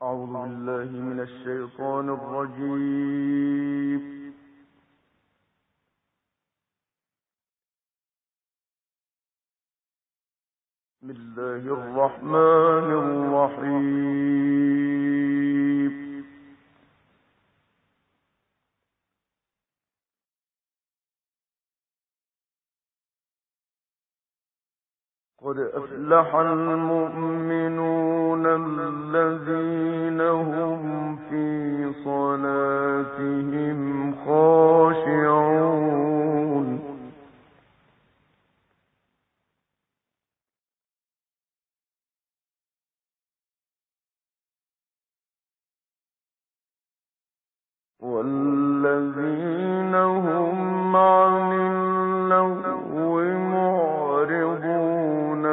أعوذ بالله من الشيطان الرجيم. بسم الله الرحمن الرحيم. قد أفلح المؤمنون الذين هم في صلاتهم خاشعون. والذين هم عن اللغو معرضون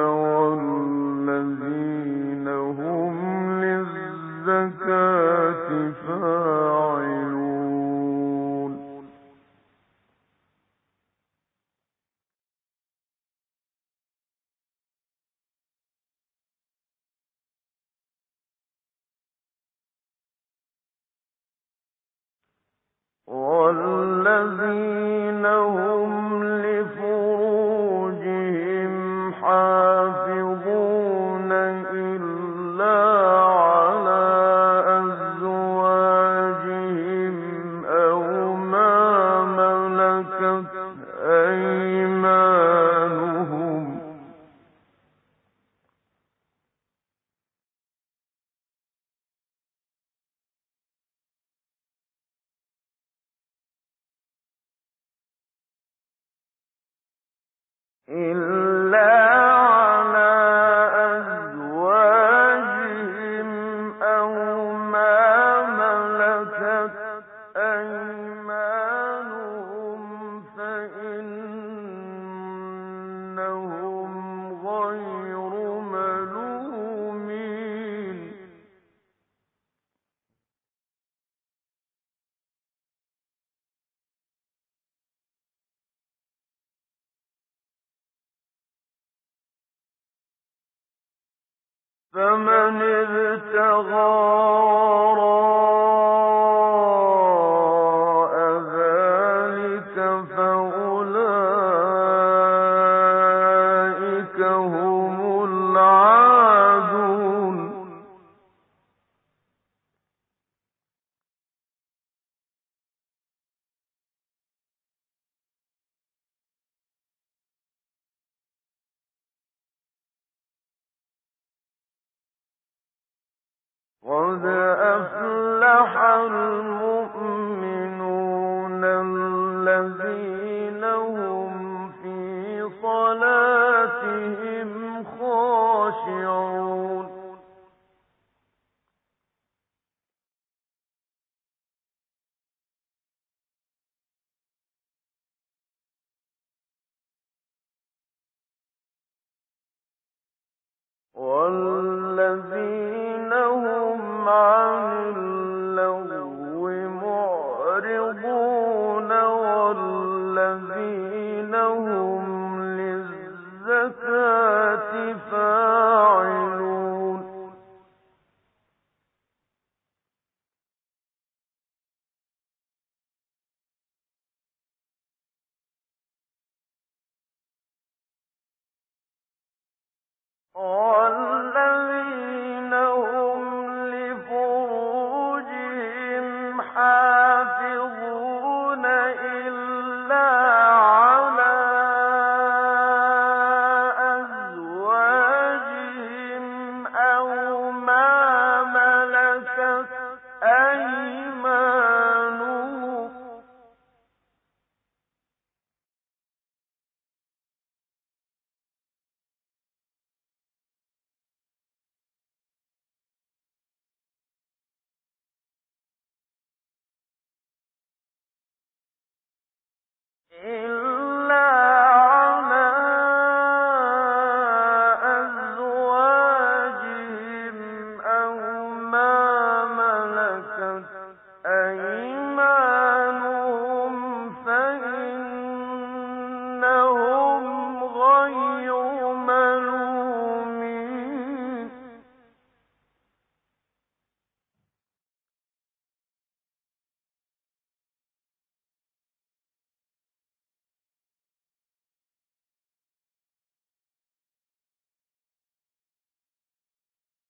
والذين هم للزكاة فاعلون. والذين هم لفروجهم حافظون إلا على أزواجهم أو ما ملكت أيمانهم إلا على أزواجهم أو ما ملكت أيمانهم فإنهم غير ملومين. فمن ابتغى وراء ذلك فأولئك هم العادون. قد أفلح المؤمنون الذين هم في صلاتهم خاشعون. والذين هم عن اللغو معرضون والذين هم للزكاة فاعلون. والذين هم لفروجهم حافظون إلا على أزواجهم أو ما ملكت أيمانهم إلا على أزواجهم أو ما ملكت أيمانهم فإنهم غير ملومين.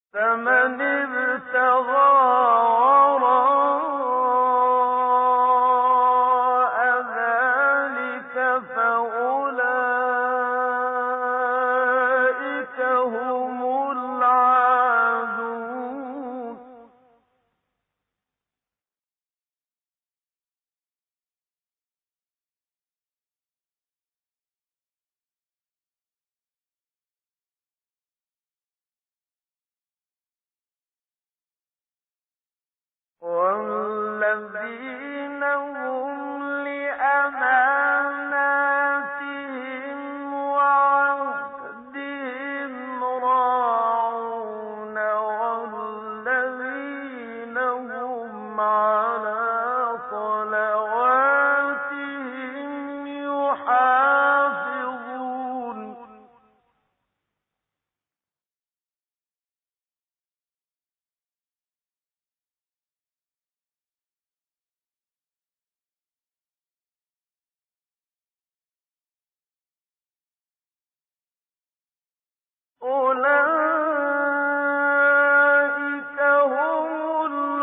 فمن ابتغى وراء ذلك فأولئك هم العادون والذين هم لأماناتهم وعهدهم راعون والذين هم على صلواتهم يحافظون أولئك هم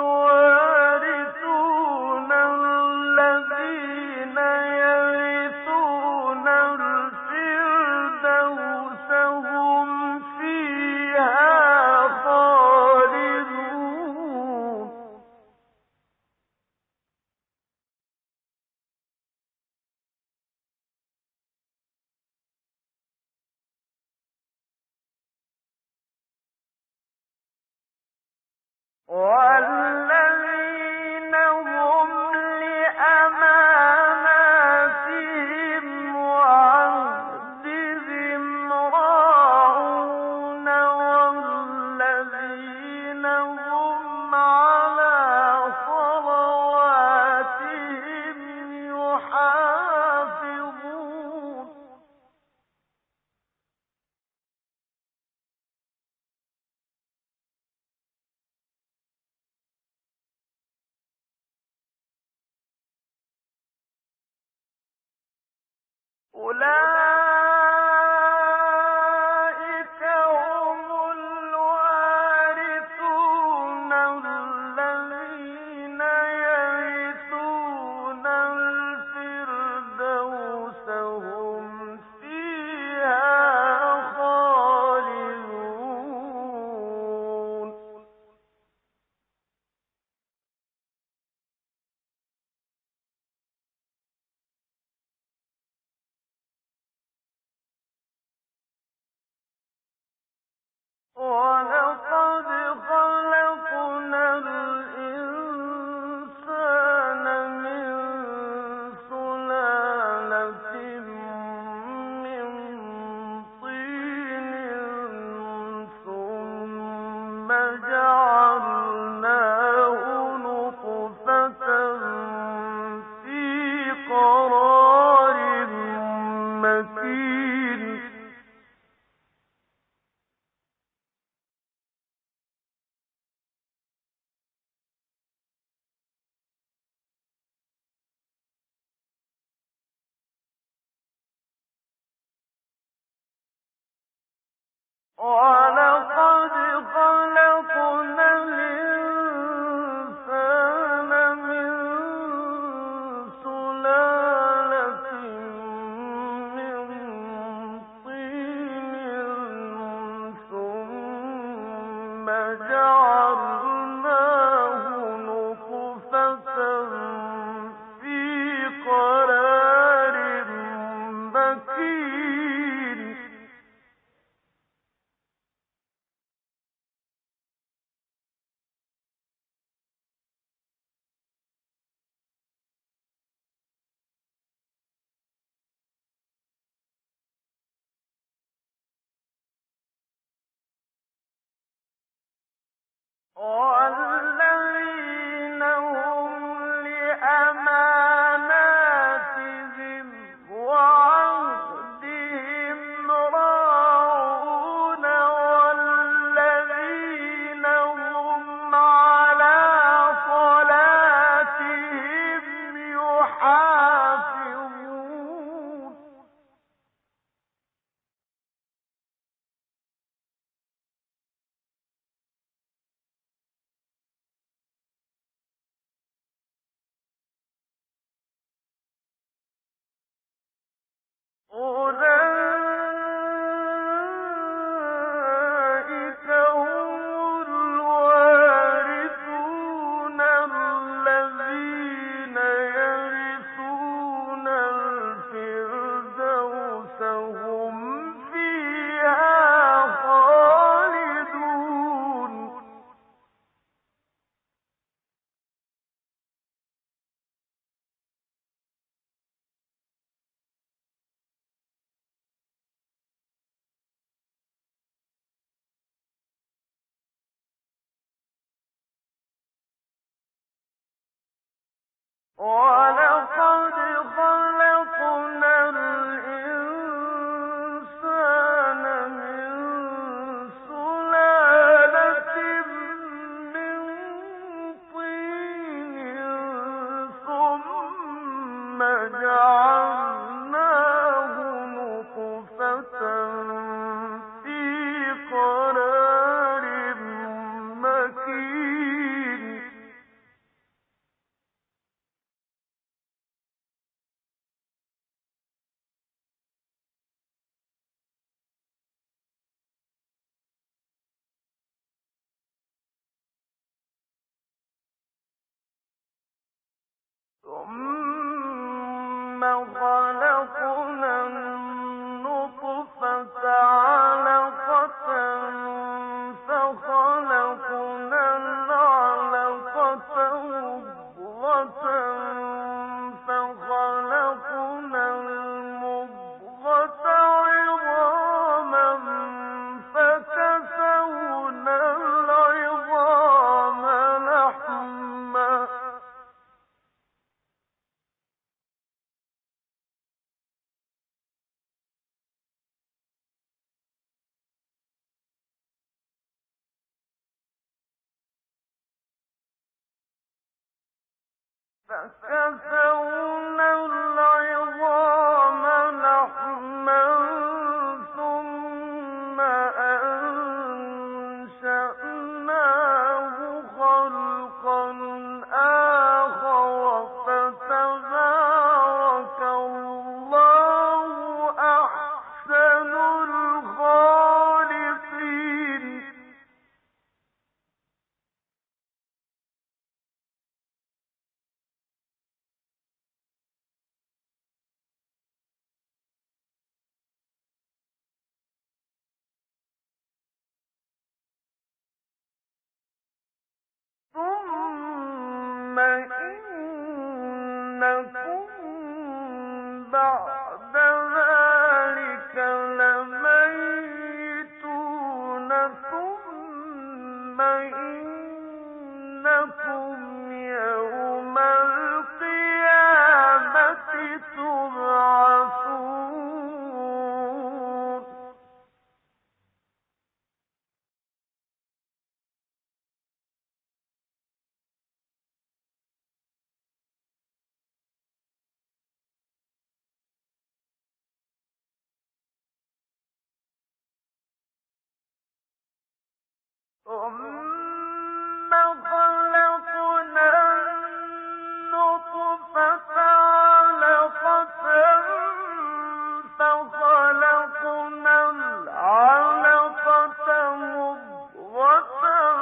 الوارثون الذين يرثون الفردوس هم فيها خالدون والذين هم لأماناتهم وعهدهم راعون والذين هم على صلواتهم يحافظون أولئك هم الوارثون الذين يرثون الفردوس هم فيها خالدون ولقد خلقنا الإنسان من سلالة من طين ثم جعلناه نطفة في قرار مكين ولقد خلقنا الإنسان من سلالة من طين ثم جعلناه نطفة في قرار مكين والذين هم لأماناتهم وعهدهم راعون والذين هم على صلاتهم يحافظون وَلَقَدْ خَلَقْنَا الْإِنسَانَ مِن سُلَالَةٍ مِّن طِينٍ ثُمَّ جَعَلْنَاهُ نُطْفَةً فِي قَرَارٍ مَّكِينٍ ثُمَّ خَلَقْنَا النُّطْفَةَ عَلَقَةً فَخَلَقْنَا الْعَلَقَةَ مُضْغَةً فَخَلَقْنَا الْمُضْغَةَ عِظَامًا فَكَسَوْنَا الْعِظَامَ لَحْمًا ثُمَّ أَنشَأْنَاهُ خَلْقًا آخَرَ فَتَبَارَكَ اللَّهُ أَحْسَنُ الْخَالِقِينَ ثُمَّ إِنَّكُم بَعْدَ ذَٰلِكَ لَمَيِّتُونَ ثُمَّ إِنَّكُمْ يَوْمَ الْقِيَامَةِ تُبْعَثُونَ ثُمَّ خَلَقْنَا النُّطْفَةَ عَلَقَةً فَخَلَقْنَا الْعَلَقَةَ مُضْغَةً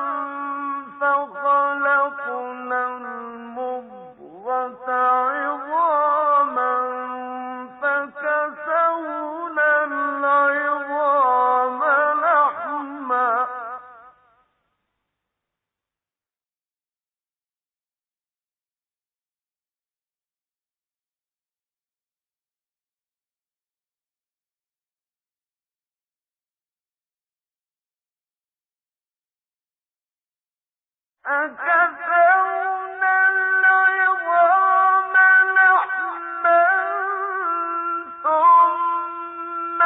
فَخَلَقْنَا الْمُضْغَةَ عِظَامًا فَكَسَوْنَا الْعِظَامَ لَحْمًا فَكَسَوْنَا الْعِظَامَ لَحْمًا ثُمَّ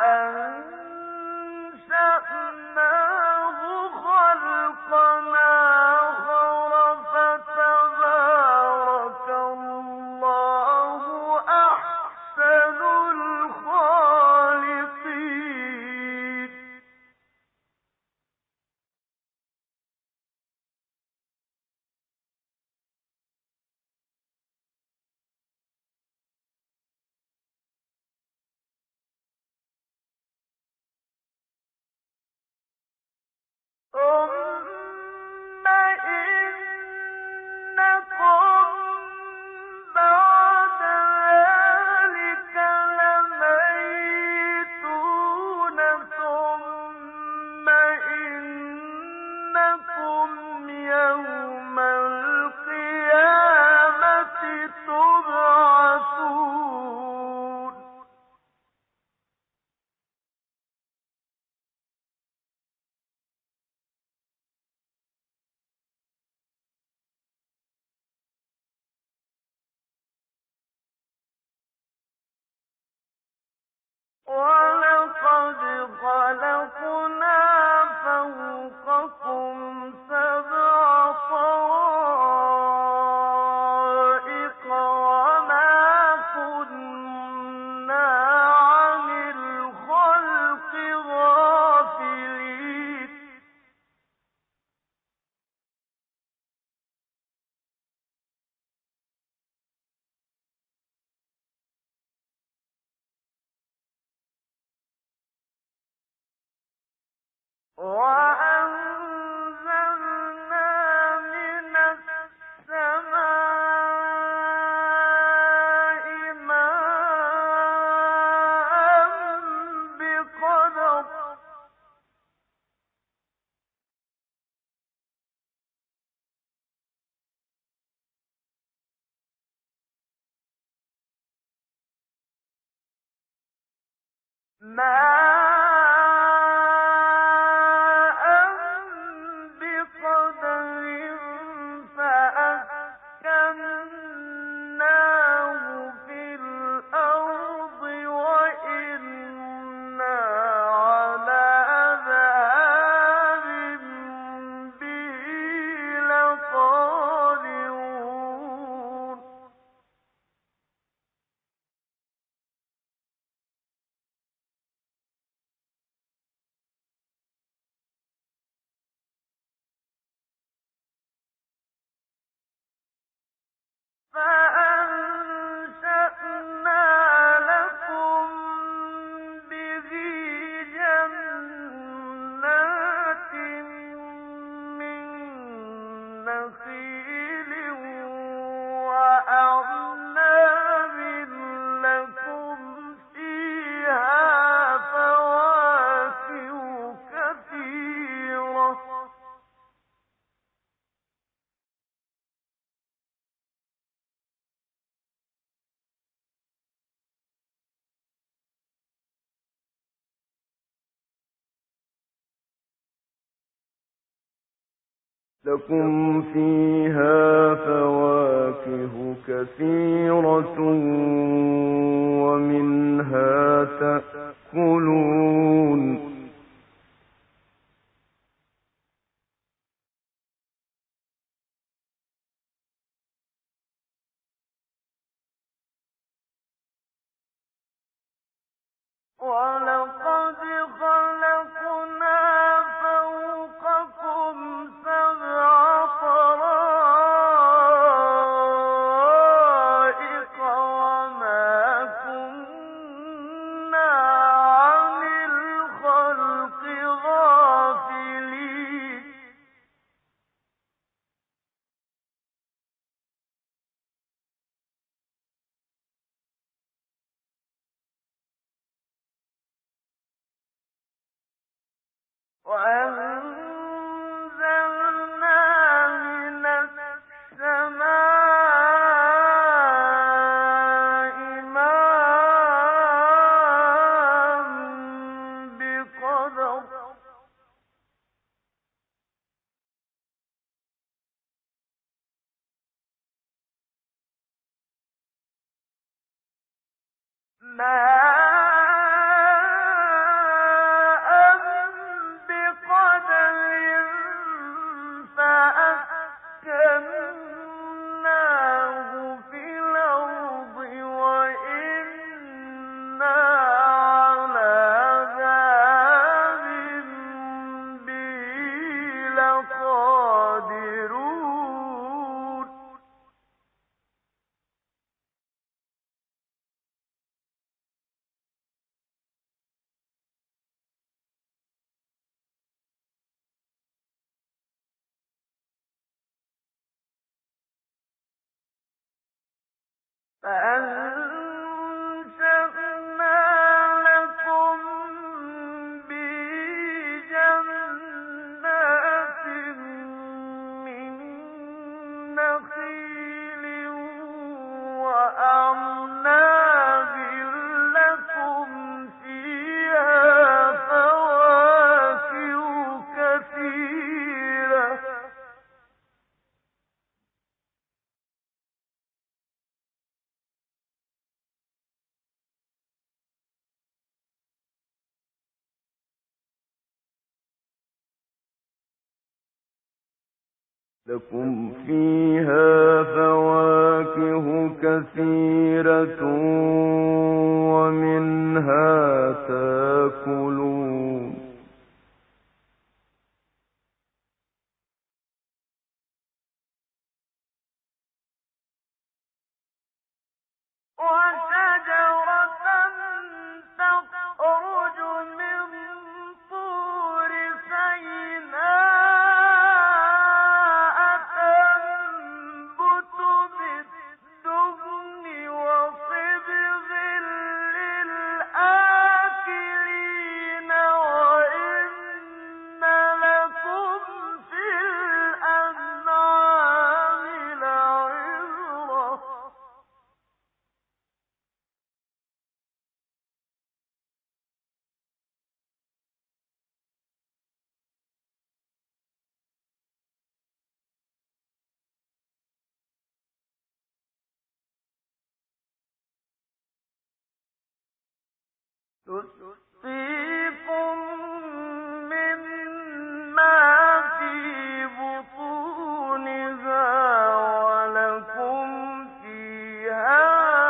أَنشَأْنَاهُ خَلْقًا آخَرَ فَتَبَارَكَ اللَّهُ أَحْسَنُ الْخَالِقِينَ وَلَقَدْ خَلَقْنَا فَوْقَكُمْ سَبْعَ طَرَائِقَ وَمَا كُنَّا عَنِ الْخَلْقِ غَافِلِينَ وَأَنزَلْنَا مِنَ السَّمَاءِ مَاءً بِقَدَرٍ فَأَسْكَنَّاهُ فِي الْأَرْضِ وَإِنَّا عَلَىٰ ذَهَابٍ بِهِ لَقَادِرُونَ فَأَنشَأْنَا لَكُم بِهِ جَنَّاتٍ مِّن نَّخِيلٍ وَأَعْنَابٍ لَّكُمْ فِيهَا فَوَاكِهُ كَثِيرَةٌ وَمِنْهَا تَأْكُلُونَ وَلَقَدْ خَلَقْنَا فَوْقَكُمْ سَبْعَ طَرَائِقَ وَمَا كُنَّا عَنِ الْخَلْقِ غَافِلِينَ وَأَنزَلْنَا مِنَ السَّمَاءِ مَاءً بِقَدَرٍ فَأَسْكَنَّاهُ فِي الْأَرْضِ وَإِنَّا عَلَىٰ ذَهَابٍ بِهِ لَقَادِرُونَ فَأَنشَأْنَا لَكُم بِهِ جَنَّاتٍ مِّن نَّخِيلٍ وَأَعْنَابٍ لَّكُمْ فِيهَا فَوَاكِهُ كَثِيرَةٌ لكم فيها فواكه كثيرة ومنها تاكلون وشجرة تخرج من طور سيناء تنبت بالدهن وصبغ للآكلين وإن لكم في الأنعام لعبرة تسقيكم مما في بطونها ولكم فيها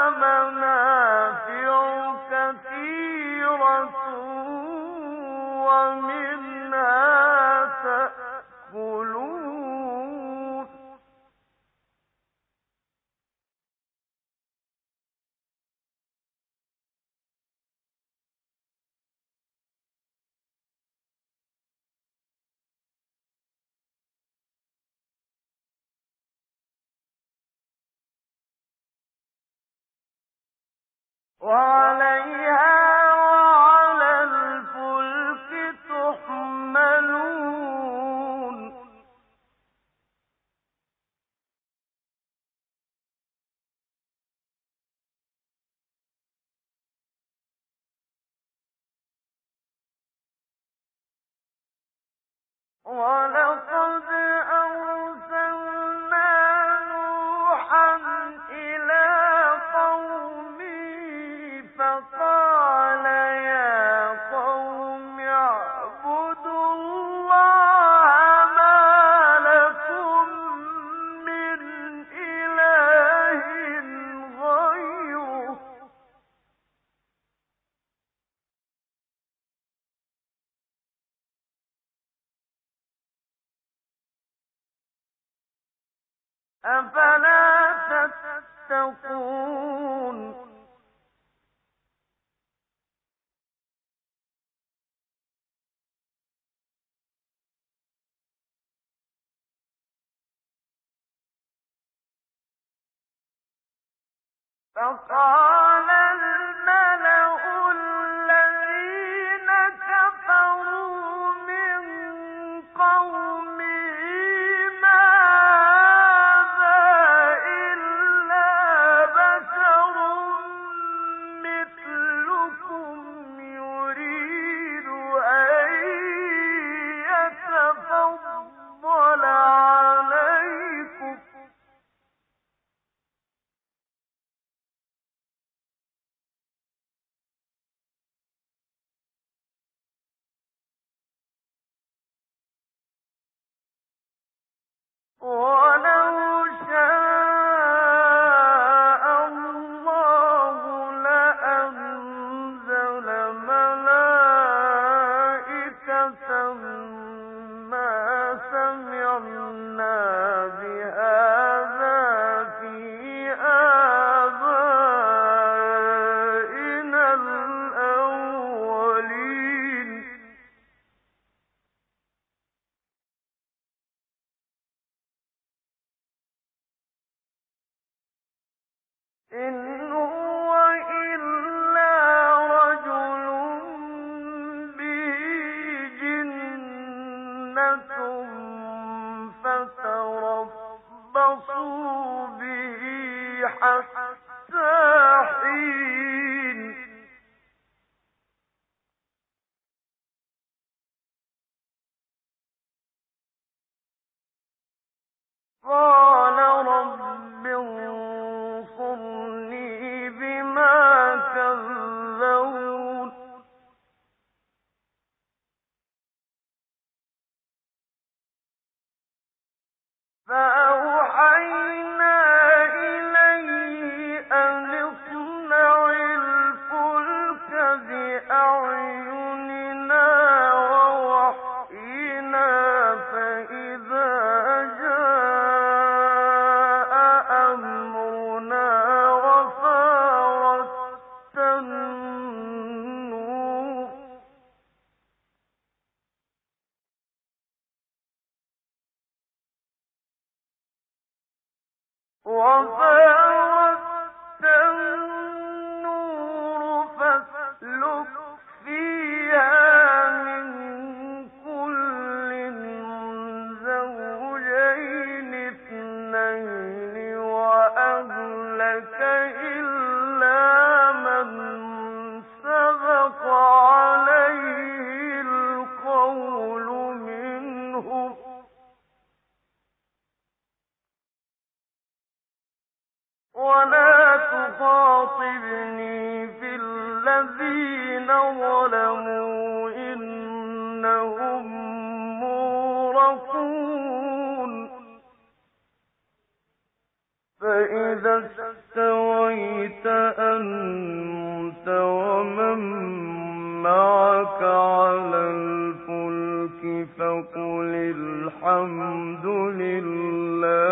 منافع كثيرة ومنها تأكلون وعليها وعلى الفلك تحملون ولقد أرسلنا نوحا إلى قومه فقال يا قوم اعبدوا الله ما لكم من إله غيره أفلا تتقون فقال الملأ الذين كفروا من قومه ما هذا إلا بشر مثلكم يريد أن يتفضل عليكم ولو شاء الله لأنزل ملائكة ما سمعنا بهذا في آبائنا الأولين إن هو إلا رجل به جنة فتربصوا به حتى حين قال رب انصرني بما كذبون ولا تخاطبني في الذين ظلموا إنهم مغرقون فإذا استويت أنت ومن معك على الفلك فقل الحمد لله